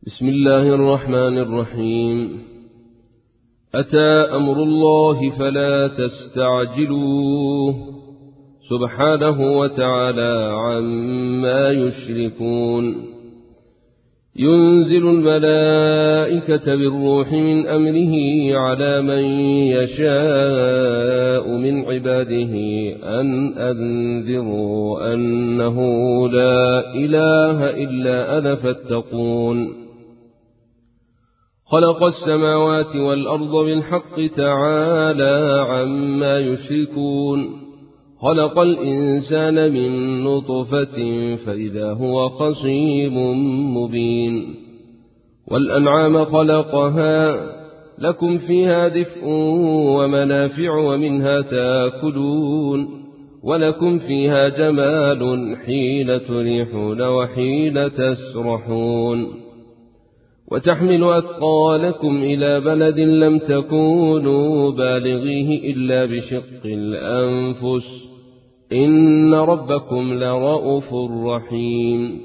بسم الله الرحمن الرحيم. أتى أمر الله فلا تستعجلوه سبحانه وتعالى عما يشركون. ينزل الملائكة بالروح من أمره على من يشاء من عباده أن أنذروا أنه لا إله إلا أنا فاتقون. خلق السماوات والأرض بالحق تعالى عما يشركون. خلق الإنسان من نطفة فإذا هو خصيم مبين. والأنعام خلقها لكم فيها دفء ومنافع ومنها تاكلون، ولكم فيها جمال حين تريحون وحين تسرحون. وتحمل أثقالكم إلى بلد لم تكونوا بالغيه إلا بشق الأنفس إن ربكم لرؤوف رحيم.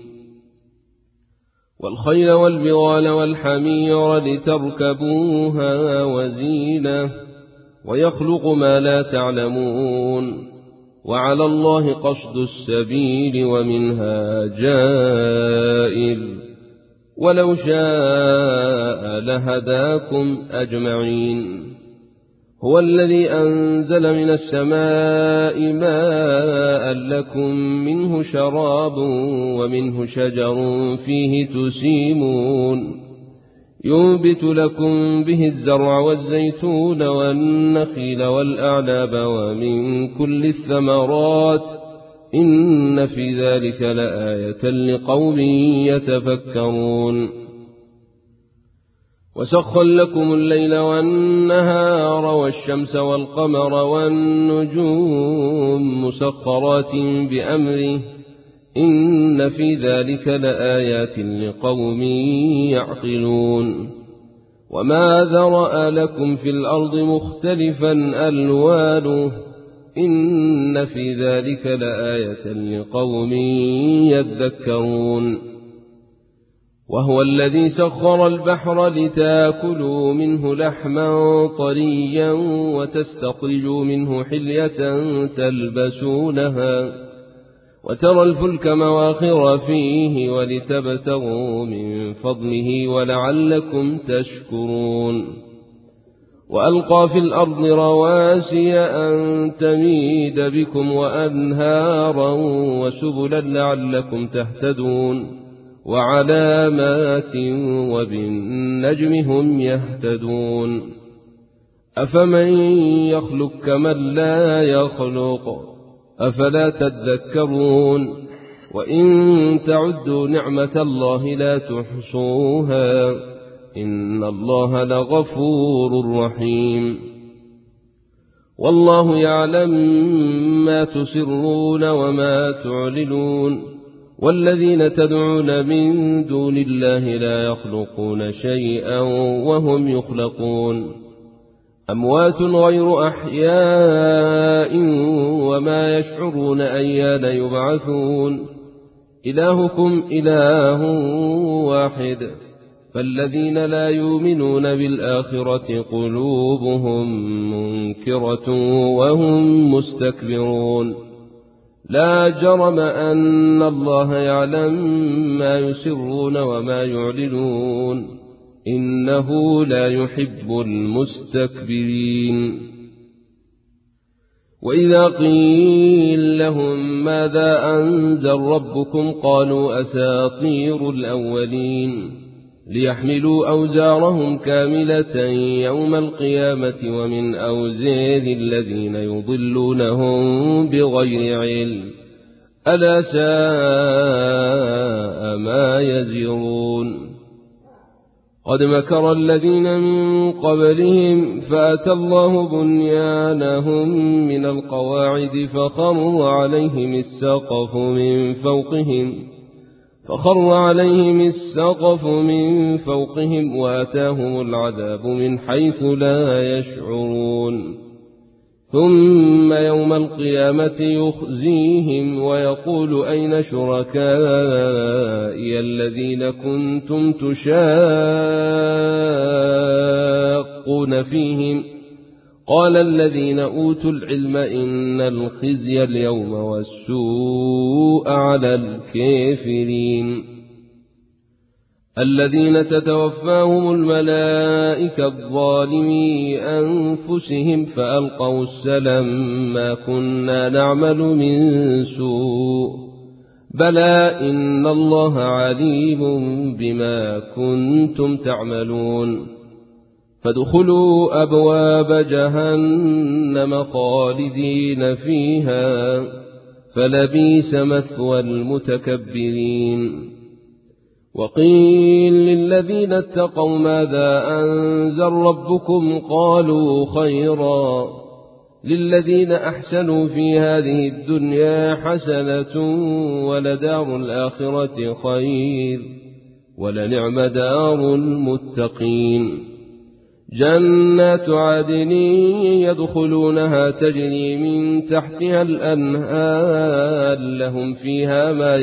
والخيل والبغال والحمير لتركبوها وزينة، ويخلق ما لا تعلمون. وعلى الله قصد السبيل ومنها جائر، ولو شاء لهداكم أجمعين. هو الذي أنزل من السماء ماء لكم منه شراب ومنه شجر فيه تسيمون. ينبت لكم به الزرع والزيتون والنخيل والأعناب ومن كل الثمرات إن في ذلك لآية لقوم يتفكرون. وسخر لكم الليل والنهار والشمس والقمر والنجوم مسخرات بأمره إن في ذلك لآيات لقوم يعقلون. وما ذرأ لكم في الأرض مختلفا ألوانه إن في ذلك لآية لقوم يذكرون. وهو الذي سخر البحر لتاكلوا منه لحما طريا وتستخرجوا منه حلية تلبسونها، وترى الفلك مواخر فيه ولتبتغوا من فضله ولعلكم تشكرون. وألقى في الأرض رواسي أن تميد بكم وأنهارا وسبلا لعلكم تهتدون، وعلامات وبالنجم هم يهتدون. أفمن يخلق كمن لا يخلق أفلا تذكرون. وإن تعدوا نعمة الله لا تحصوها إن الله لغفور رحيم. والله يعلم ما تسرون وما تعلنون. والذين تدعون من دون الله لا يخلقون شيئا وهم يخلقون. أموات غير أحياء وما يشعرون أيان يبعثون. إلهكم إله واحد، فالذين لا يؤمنون بالآخرة قلوبهم منكرة وهم مستكبرون. لا جرم أن الله يعلم ما يسرون وما يعلنون إنه لا يحب المستكبرين. وإذا قيل لهم ماذا أنزل ربكم قالوا أساطير الأولين، ليحملوا أوزارهم كاملة يوم القيامة ومن أوزار الذين يضلونهم بغير علم ألا ساء ما يزرون. قد مكر الذين من قبلهم فأتى الله بنيانهم من القواعد فخر عليهم السقف من فوقهم وأتاهم العذاب من حيث لا يشعرون. ثم يوم القيامة يخزيهم ويقول أين شركائي الذين كنتم تشاقون فيهم قال الذين أوتوا العلم إن الخزي اليوم والسوء على الكافرين الذين تتوفاهم الملائكة الظالمي أنفسهم فألقوا السلم ما كنا نعمل من سوء بلى إن الله عليم بما كنتم تعملون فادخلوا أبواب جهنم خالدين فيها فلبئس مثوى المتكبرين وقيل للذين اتقوا ماذا أنزل ربكم قالوا خيرا للذين أحسنوا في هذه الدنيا حسنة ولدار الآخرة خير ولنعم دار المتقين جنات عدن يدخلونها تجري من تحتها الأنهار لهم فيها ما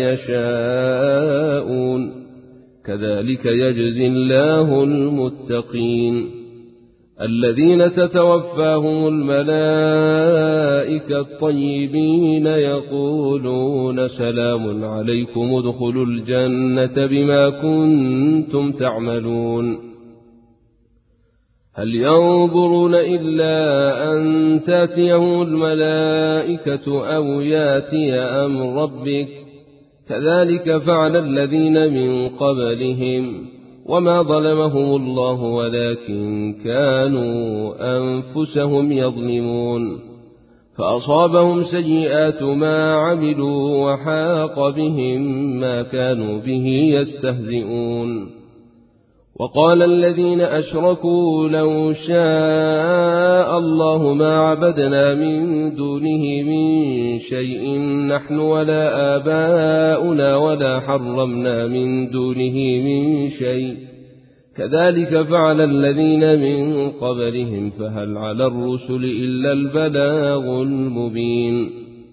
يشاءون كذلك يجزي الله المتقين الذين تتوفاهم الملائكة الطيبين يقولون سلام عليكم ادخلوا الجنة بما كنتم تعملون هل ينظرون إلا أن تأتيهم الملائكة أو يأتي أمر ربك كذلك فعل الذين من قبلهم وما ظلمهم الله ولكن كانوا أنفسهم يظلمون فأصابهم سيئات ما عملوا وحاق بهم ما كانوا به يستهزئون وقال الذين أشركوا لو شاء الله ما عبدنا من دونه من شيء نحن ولا آباؤنا ولا حرمنا من دونه من شيء كذلك فعل الذين من قبلهم فهل على الرسل إلا البلاغ المبين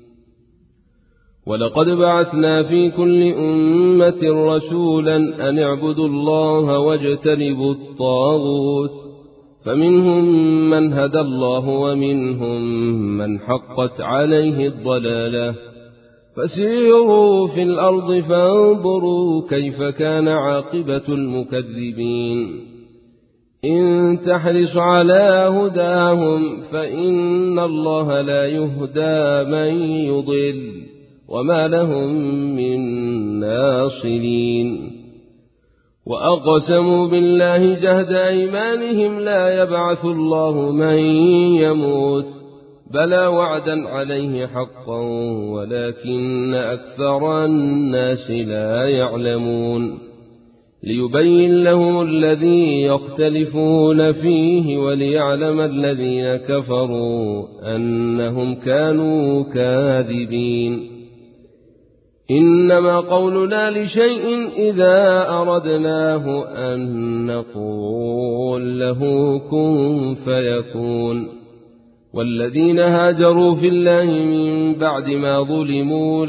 ولقد بعثنا في كل أمة رسولا أن اعبدوا الله واجتنبوا الطاغوت فمنهم من هدى الله ومنهم من حقت عليه الضلالة فسيروا في الأرض فانظروا كيف كان عاقبة المكذبين إن تحرص على هداهم فإن الله لا يهدى من يضل وما لهم من ناصرين وأقسموا بالله جهد أيمانهم لا يبعث الله من يموت بلى وعدا عليه حقا ولكن أكثر الناس لا يعلمون ليبين لهم الذي يختلفون فيه وليعلم الذين كفروا أنهم كانوا كاذبين إنما قولنا لشيء إذا أردناه أن نقول له كن فيكون والذين هاجروا في الله من بعد ما ظلموا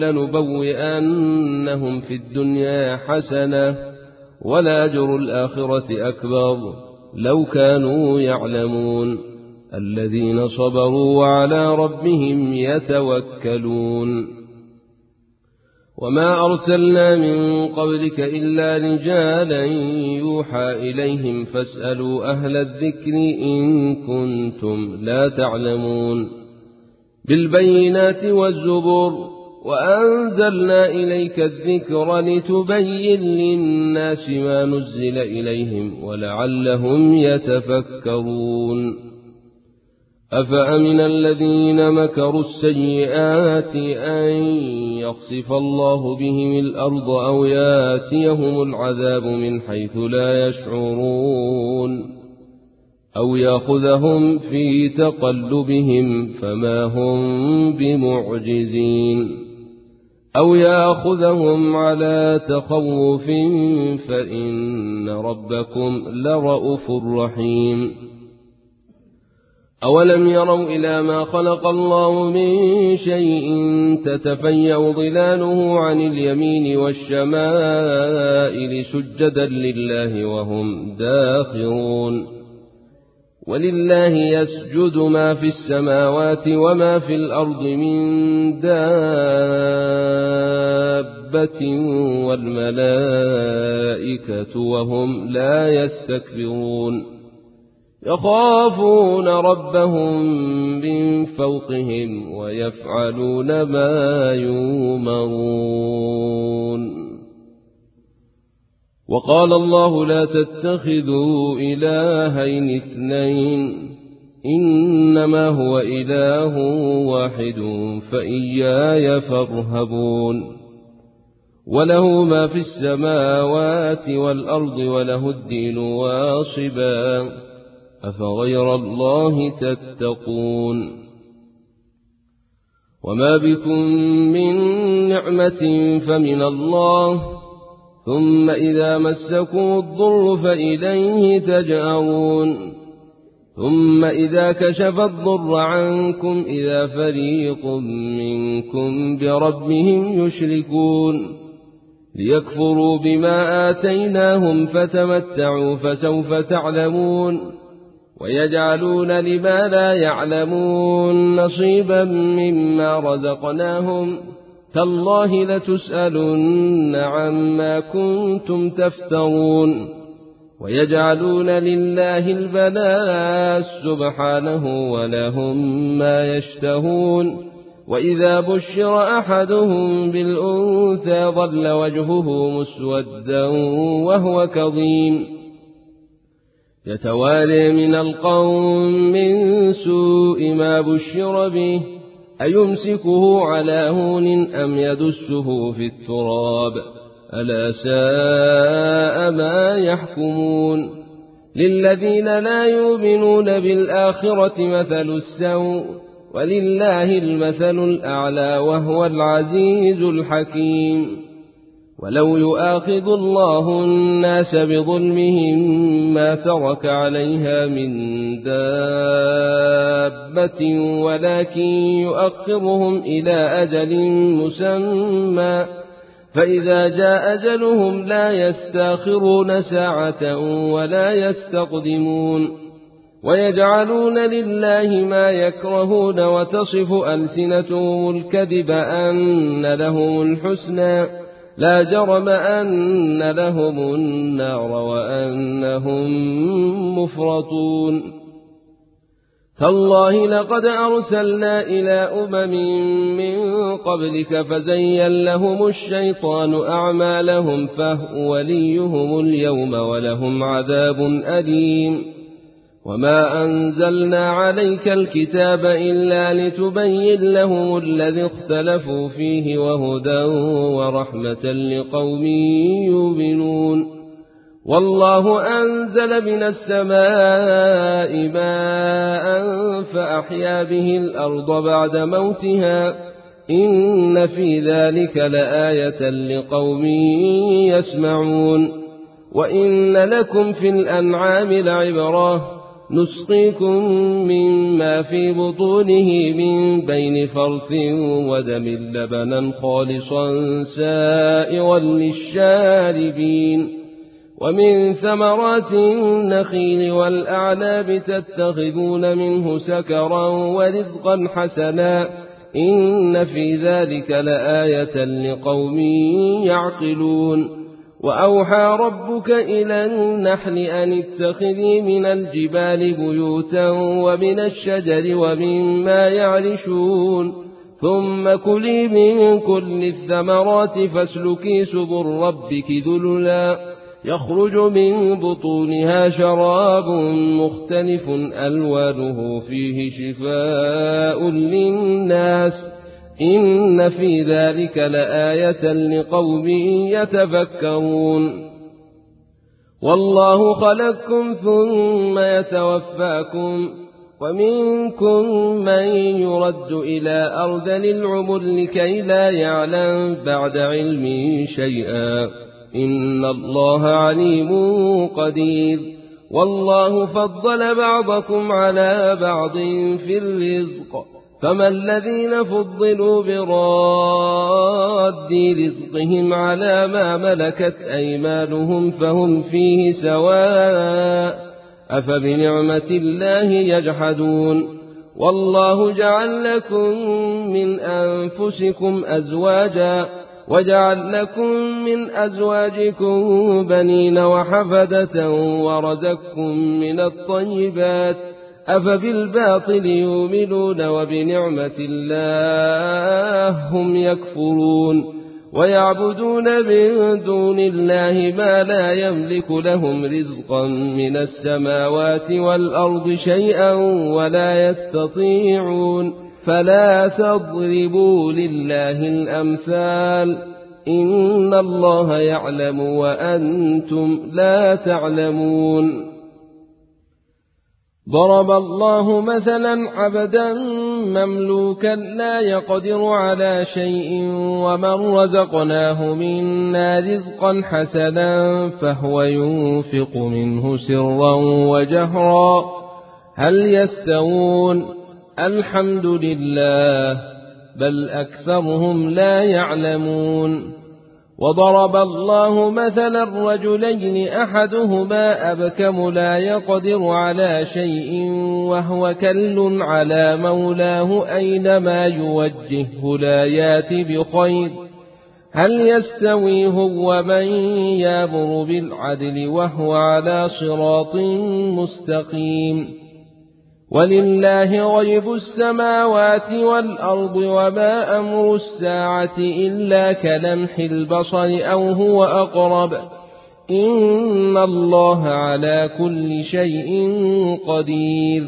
لنبوئنهم في الدنيا حسنة ولأجر الآخرة أكبر لو كانوا يعلمون الذين صبروا وعلى ربهم يتوكلون وما أرسلنا من قبلك إلا رجالا يوحى إليهم فاسألوا أهل الذكر إن كنتم لا تعلمون بالبينات والزبر وأنزلنا إليك الذكر لتبين للناس ما نزل إليهم ولعلهم يتفكرون أفأمن الذين مكروا السيئات أن يخسف الله بهم الأرض أو ياتيهم العذاب من حيث لا يشعرون أو يأخذهم في تقلبهم فما هم بمعجزين أو يأخذهم على تخوف فإن ربكم لرؤوف رحيم أولم يروا إلى ما خلق الله من شيء تتفيأ ظلاله عن اليمين والشمائل سجدا لله وهم داخرون ولله يسجد ما في السماوات وما في الأرض من دابة والملائكة وهم لا يستكبرون يخافون ربهم من فوقهم ويفعلون ما يؤمرون وقال الله لا تتخذوا إلهين اثنين إنما هو إله واحد فإياي فارهبون وله ما في السماوات والأرض وله الدين واصبا أفغير الله تتقون وما بكم من نعمة فمن الله ثم إذا مسكم الضر فإليه تجأرون ثم إذا كشف الضر عنكم إذا فريق منكم بربهم يشركون ليكفروا بما آتيناهم فتمتعوا فسوف تعلمون ويجعلون لما لا يعلمون نصيبا مما رزقناهم تالله لتسألن عما كنتم تفترون ويجعلون لله البنات سبحانه ولهم ما يشتهون وإذا بشر أحدهم بالأنثى ظل وجهه مسودا وهو كظيم يتوارى من القوم من سوء ما بشر به أيمسكه على هون أم يدسه في التراب ألا ساء ما يحكمون للذين لا يؤمنون بالآخرة مثل السوء ولله المثل الأعلى وهو العزيز الحكيم ولو يؤاخذ الله الناس بظلمهم ما ترك عليها من دابة ولكن يؤخرهم إلى أجل مسمى فإذا جاء أجلهم لا يستاخرون ساعة ولا يستقدمون ويجعلون لله ما يكرهون وتصف ألسنتهم الكذب أن لهم الحسنى لا جرم أن لهم النار وأنهم مفرطون تالله لقد أرسلنا إلى أمم من قبلك فزين لهم الشيطان أعمالهم فهو وليهم اليوم ولهم عذاب أليم وما أنزلنا عليك الكتاب إلا لتبين لهم الذي اختلفوا فيه وهدى ورحمة لقوم يؤمنون والله أنزل من السماء ماء فأحيا به الأرض بعد موتها إن في ذلك لآية لقوم يسمعون وإن لكم في الأنعام لعبرة نسقيكم مما في بطونه من بين فرث ودم لبنا خالصا سائغا للشاربين ومن ثمرات النخيل والأعناب تتخذون منه سكرا ورزقا حسنا إن في ذلك لآية لقوم يعقلون وأوحى ربك إلى النحل أن اتخذي من الجبال بيوتا ومن الشجر ومما يعرشون ثم كلي من كل الثمرات فاسلكي سبل ربك ذللا يخرج من بطونها شراب مختلف ألوانه فيه شفاء للناس إن في ذلك لآية لقوم يتفكرون والله خلقكم ثم يتوفاكم ومنكم من يرد إلى أرذل العمر لكي لا يعلم بعد علم شيئا إن الله عليم قدير والله فضل بعضكم على بعض في الرزق فما الذين فضلوا براد رزقهم على ما ملكت أيمانهم فهم فيه سواء أفبنعمة الله يجحدون والله جعل لكم من أنفسكم أزواجا وجعل لكم من أزواجكم بنين وحفدة ورزقكم من الطيبات أفبالباطل يؤمنون وبنعمة الله هم يكفرون ويعبدون من دون الله ما لا يملك لهم رزقا من السماوات والأرض شيئا ولا يستطيعون فلا تضربوا لله الأمثال إن الله يعلم وأنتم لا تعلمون ضرب الله مثلا عبدا مملوكا لا يقدر على شيء ومن رزقناه منا رزقا حسنا فهو ينفق منه سرا وجهرا هل يستوون الحمد لله بل أكثرهم لا يعلمون وضرب الله مثلا رجلين أحدهما أبكم لا يقدر على شيء وهو كل على مولاه أينما يوجهه لا يات بخير هل يستوي هو من يامر بالعدل وهو على صراط مستقيم ولله غيب السماوات والأرض وما أمر الساعة إلا كلمح البصر أو هو أقرب إن الله على كل شيء قدير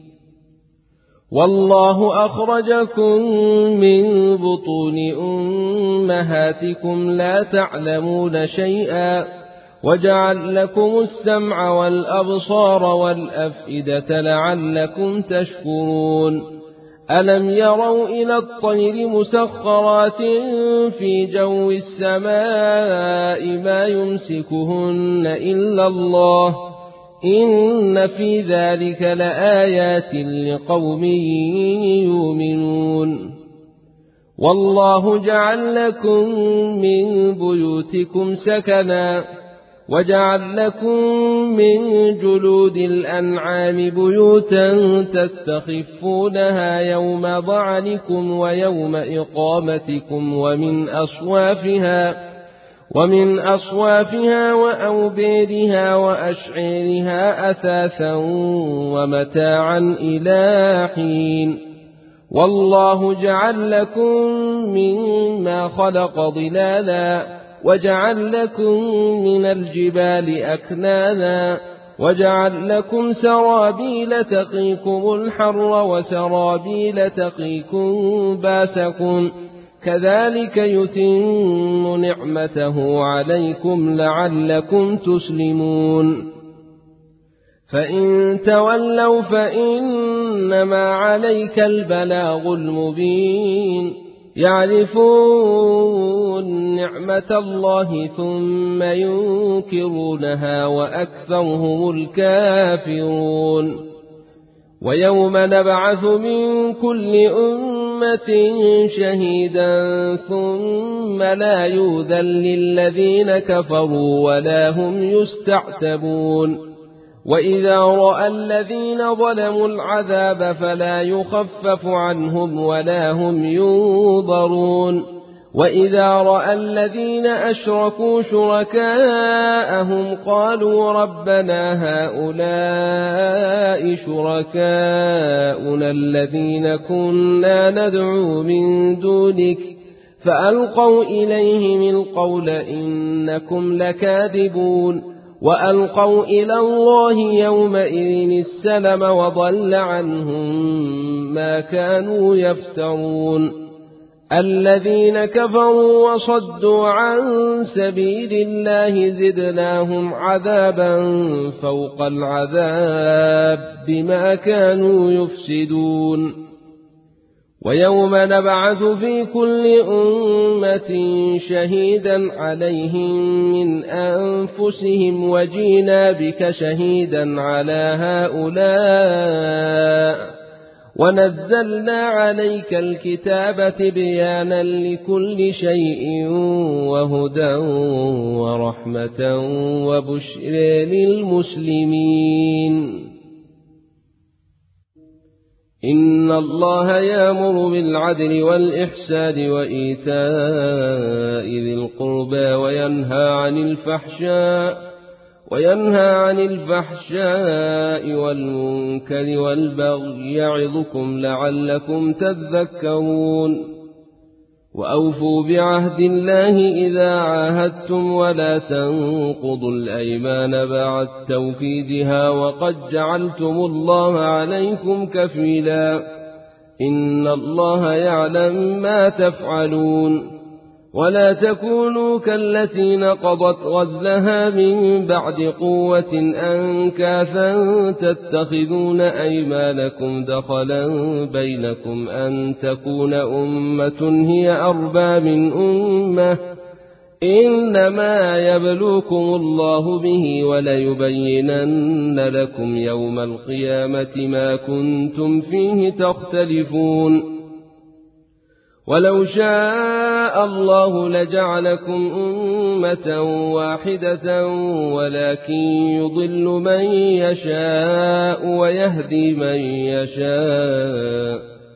والله أخرجكم من بطون أمهاتكم لا تعلمون شيئا وجعل لكم السمع والأبصار والأفئدة لعلكم تشكرون ألم يروا إلى الطير مسخرات في جو السماء ما يمسكهن إلا الله إن في ذلك لآيات لقوم يؤمنون والله جعل لكم من بيوتكم سكنا وجعل لكم من جلود الأنعام بيوتا تستخفونها يوم ضعنكم ويوم إقامتكم ومن أصوافها وأوبيرها وأشعيرها أثاثا ومتاعا إلى حين والله جعل لكم مما خلق ظلالا وجعل لكم من الجبال أكنانا وجعل لكم سرابيل تقيكم الحر وسرابيل تقيكم باسكم كذلك يتم نعمته عليكم لعلكم تسلمون فإن تولوا فإنما عليك البلاغ المبين يعرفون نعمة الله ثم ينكرونها وأكثرهم الكافرون ويوم نبعث من كل أمة شهيدا ثم لا يؤذن للذين كفروا ولا هم يستعتبون وإذا رأى الذين ظلموا العذاب فلا يخفف عنهم ولا هم ينظرون وإذا رأى الذين أشركوا شركاءهم قالوا ربنا هؤلاء شركاؤنا الذين كنا ندعو من دونك فألقوا إليهم القول إنكم لكاذبون وألقوا إلى الله يومئذ السلم وضل عنهم ما كانوا يفترون الذين كفروا وصدوا عن سبيل الله زدناهم عذابا فوق العذاب بما كانوا يفسدون ويوم نبعث في كل أمة شهيدا عليهم من أنفسهم وجينا بك شهيدا على هؤلاء ونزلنا عليك الكتاب تبيانا لكل شيء وهدى ورحمة وبشر للمسلمين. إن الله يأمر بالعدل والإحسان وإيتاء ذي القربى وينهى عن الفحشاء والمنكر والبغي يعظكم لعلكم تذكرون. وأوفوا بعهد الله إذا عاهدتم ولا تنقضوا الأيمان بعد توكيدها وقد جعلتم الله عليكم كفيلا إن الله يعلم ما تفعلون. ولا تكونوا كالتي نقضت غزلها من بعد قوة أنكاثا تتخذون أيمانكم دخلا بينكم أن تكون أمة هي أربى من أمة إنما يبلوكم الله به وليبينن لكم يوم القيامة ما كنتم فيه تختلفون. ولو شاء الله لجعلكم أمة واحدة ولكن يضل من يشاء ويهدي من يشاء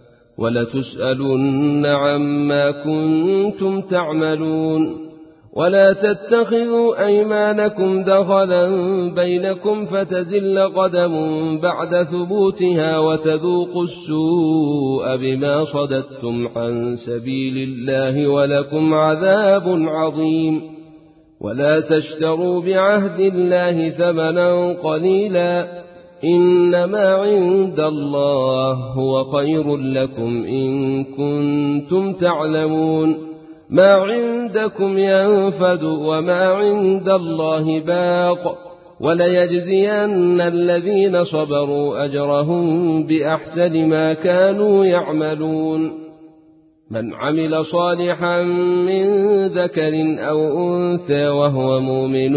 ولتسألن عما كنتم تعملون. ولا تتخذوا أيمانكم دخلا بينكم فتزل قدم بعد ثبوتها وتذوقوا السوء بما صددتم عن سبيل الله ولكم عذاب عظيم. ولا تشتروا بعهد الله ثمنا قليلا إنما عند الله هو خير لكم إن كنتم تعلمون. ما عندكم ينفد وما عند الله باق وليجزين الذين صبروا أجرهم بأحسن ما كانوا يعملون. من عمل صالحا من ذكر أو أنثى وهو مؤمن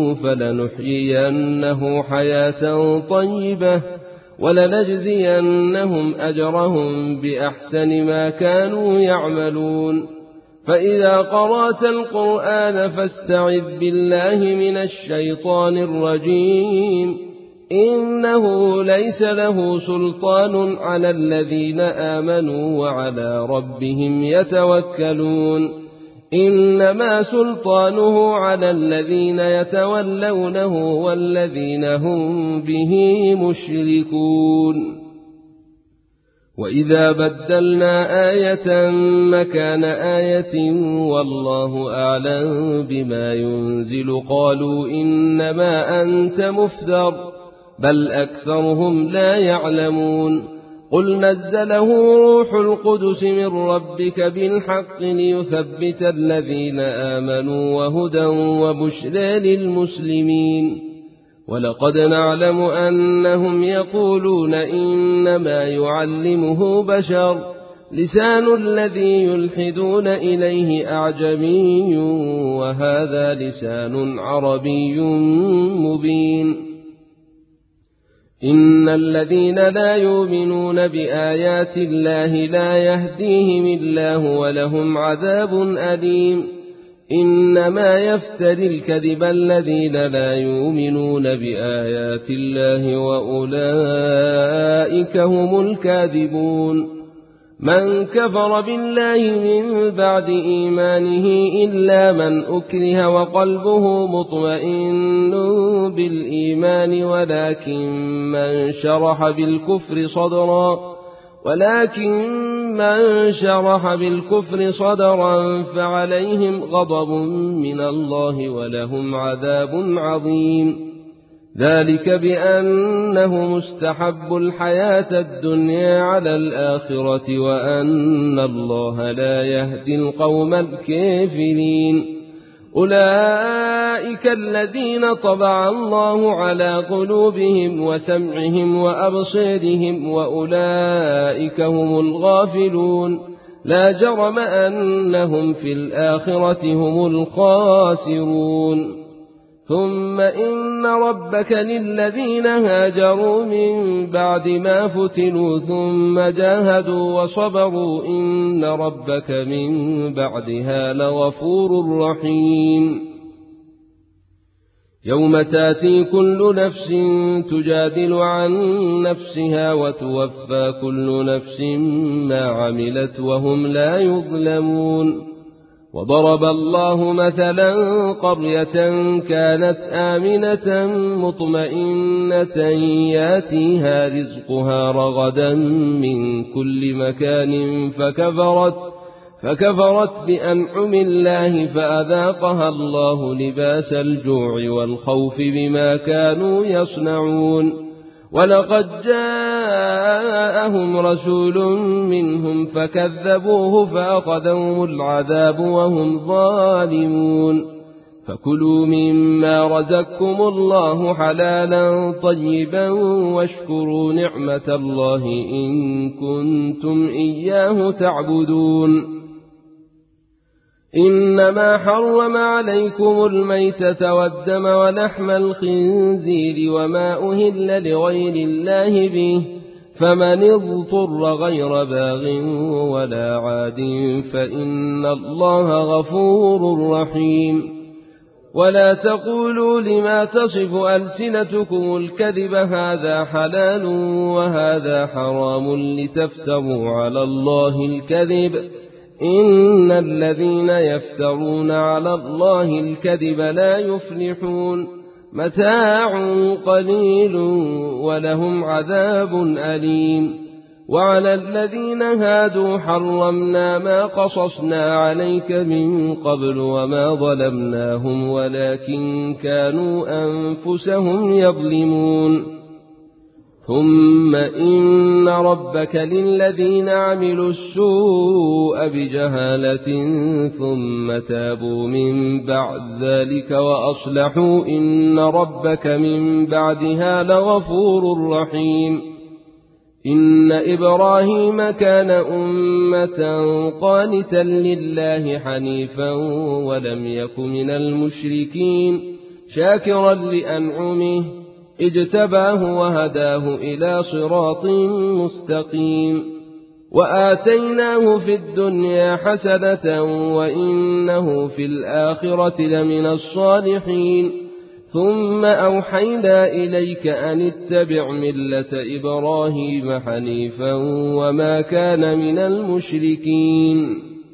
فلنحيينه حياة طيبة ولنجزينهم أجرهم بأحسن ما كانوا يعملون. فإذا قرأت القرآن فاستعذ بالله من الشيطان الرجيم إنه ليس له سلطان على الذين آمنوا وعلى ربهم يتوكلون. إنما سلطانه على الذين يتولونه والذين هم به مشركون. وإذا بدلنا آية مكان آية والله أعلم بما ينزل قالوا إنما أنت مفتر بل أكثرهم لا يعلمون. قل نزله روح القدس من ربك بالحق ليثبت الذين آمنوا وهدى وبشرى للمسلمين. ولقد نعلم أنهم يقولون إنما يعلمه بشر لسان الذي يلحدون إليه أعجمي وهذا لسان عربي مبين. إن الذين لا يؤمنون بآيات الله لا يهديهم الله ولهم عذاب أليم. إنما يفتري الكذب الذين لا يؤمنون بآيات الله وأولئك هم الكاذبون. من كفر بالله من بعد إيمانه إلا من أكره وقلبه مطمئن بالإيمان ولكن من شرح بالكفر صدرا فعليهم غضب من الله ولهم عذاب عظيم. ذلك بأنه مستحب الحياة الدنيا على الآخرة وأن الله لا يهدي القوم الكافرين. أولئك الذين طبع الله على قلوبهم وسمعهم وأبصارهم وأولئك هم الغافلون لا جرم أنهم في الآخرة هم الخاسرون ثم إن ربك للذين هاجروا من بعد ما فتنوا ثم جاهدوا وصبروا إن ربك من بعدها لغفور رحيم يوم تاتي كل نفس تجادل عن نفسها وتوفى كل نفس ما عملت وهم لا يظلمون وضرب الله مثلا قرية كانت آمنة مطمئنة ياتيها رزقها رغدا من كل مكان فكفرت بأنعم الله فأذاقها الله لباس الجوع والخوف بما كانوا يصنعون ولقد جاءهم رسول منهم فكذبوه فأخذهم العذاب وهم ظالمون فكلوا مما رزقكم الله حلالا طيبا واشكروا نعمة الله إن كنتم إياه تعبدون إنما حرم عليكم الميتة والدم ولحم الخنزير وما أهل لغير الله به فمن اضطر غير باغ ولا عاد فإن الله غفور رحيم ولا تقولوا لما تصف ألسنتكم الكذب هذا حلال وهذا حرام لتفتروا على الله الكذب إن الذين يفترون على الله الكذب لا يفلحون متاع قليل ولهم عذاب أليم وعلى الذين هادوا حرمنا ما قصصنا عليك من قبل وما ظلمناهم ولكن كانوا أنفسهم يظلمون ثم إن ربك للذين عملوا السوء بجهالة ثم تابوا من بعد ذلك وأصلحوا إن ربك من بعدها لغفور رحيم إن إبراهيم كان أمة قانتا لله حنيفا ولم يك من المشركين شاكرا لأنعمه اجتباه وهداه إلى صراط مستقيم وآتيناه في الدنيا حسنة وإنه في الآخرة لمن الصالحين ثم أوحينا إليك أن اتبع ملة إبراهيم حنيفا وما كان من المشركين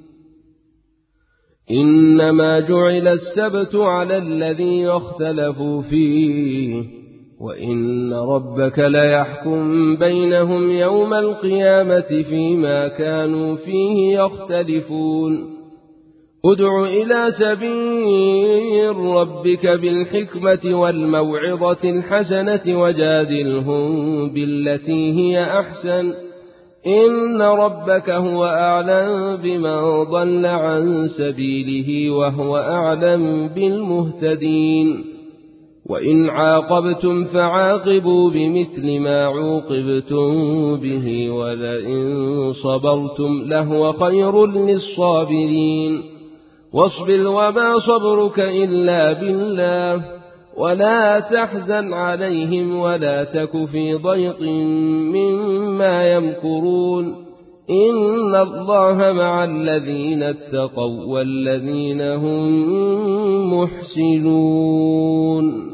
إنما جعل السبت على الذين اختلفوا فيه وإن ربك ليحكم بينهم يوم القيامة فيما كانوا فيه يختلفون ادع إلى سبيل ربك بالحكمة والموعظة الحسنة وجادلهم بالتي هي أحسن إن ربك هو أعلم بمن ضل عن سبيله وهو أعلم بالمهتدين وإن عاقبتم فعاقبوا بمثل ما عوقبتم به ولئن صبرتم لهو خير للصابرين واصبر وما صبرك إلا بالله ولا تحزن عليهم ولا تك في ضيق مما يمكرون إن الله مع الذين اتقوا والذين هم محسنون